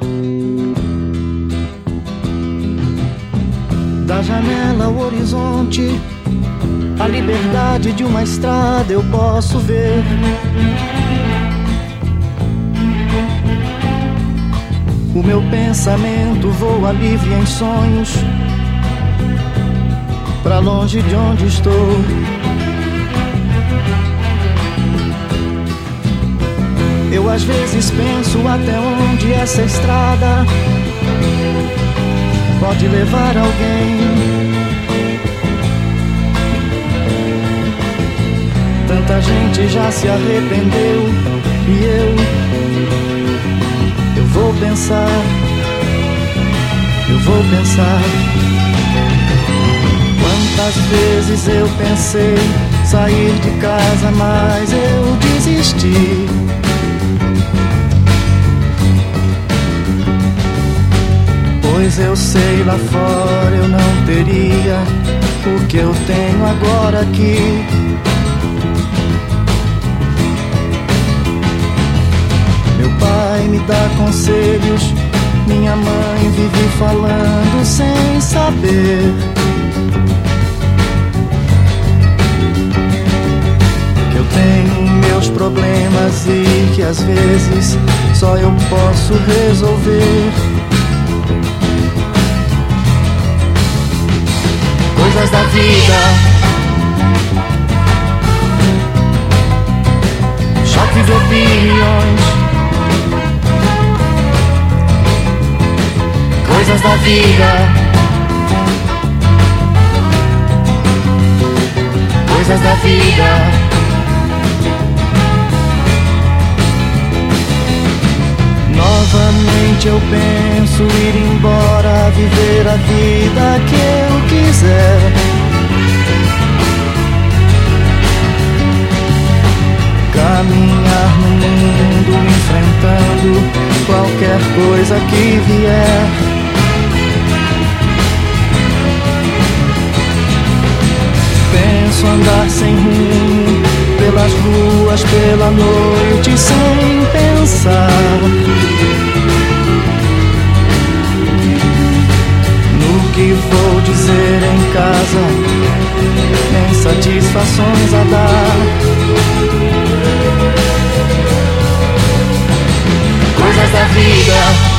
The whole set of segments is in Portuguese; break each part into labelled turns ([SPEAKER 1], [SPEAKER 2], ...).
[SPEAKER 1] Da janela ao horizonte, a liberdade de uma estrada eu posso ver. O meu pensamento voa livre em sonhos, pra longe de onde estou. Eu às vezes penso até onde essa estrada pode levar alguém. Tanta gente já se arrependeu e eu vou pensar, eu vou pensar. Quantas vezes eu pensei sair de casa, mas eu desisti. Pois eu sei, lá fora eu não teria o que eu tenho agora aqui. Meu pai me dá conselhos, minha mãe vive falando sem saber. Que eu tenho meus problemas e que às vezes só eu posso resolver. Coisas da vida, choque de opiniões. Coisas da vida, coisas da vida. Novamente eu penso ir embora, viver a vida que eu quiser. Caminhar no mundo enfrentando qualquer coisa que vier. Penso andar sem rumo pelas ruas, pela noite sem pensar no que vou dizer em casa, nem satisfações a dar. Coisas da vida,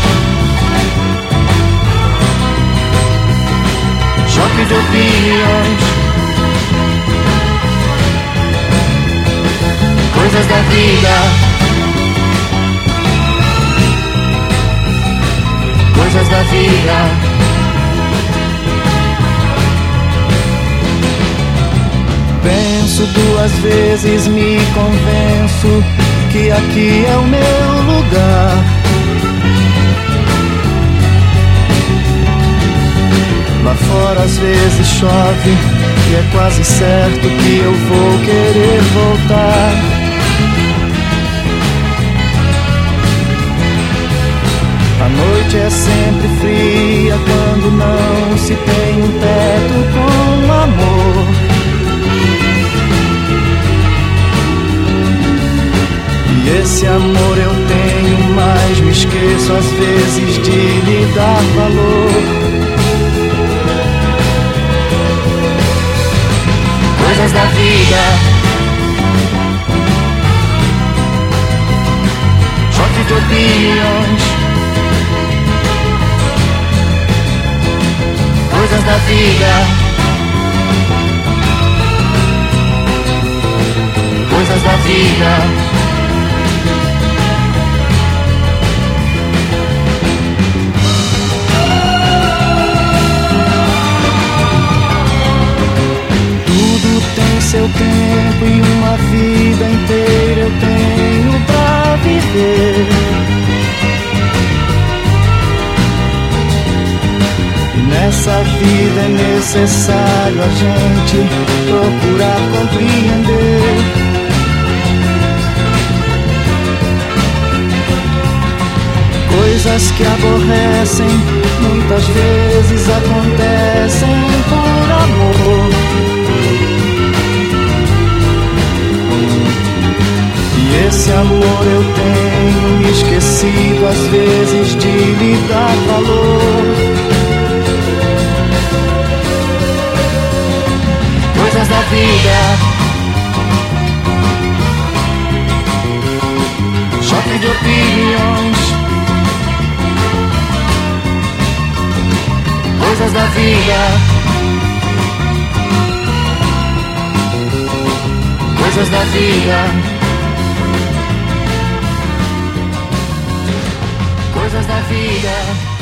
[SPEAKER 1] choque de opiniões. Coisas da vida, coisas da vida. Penso duas vezes, me convenço que aqui é o meu lugar. Lá fora às vezes chove e é quase certo que eu vou querer voltar. A noite é sempre fria quando não se tem um teto com amor. E esse amor eu tenho, mas me esqueço às vezes de lhe dar valor. Coisas da vida, choque de opiniões. Coisas da vida, coisas da vida. Seu tempo e uma vida inteira eu tenho pra viver. E nessa vida é necessário a gente procurar compreender. Coisas que aborrecem muitas vezes acontecem por amor. Esse amor eu tenho me esquecido às vezes de de opiniões. Coisas da vida, coisas da vida, coisas da vida.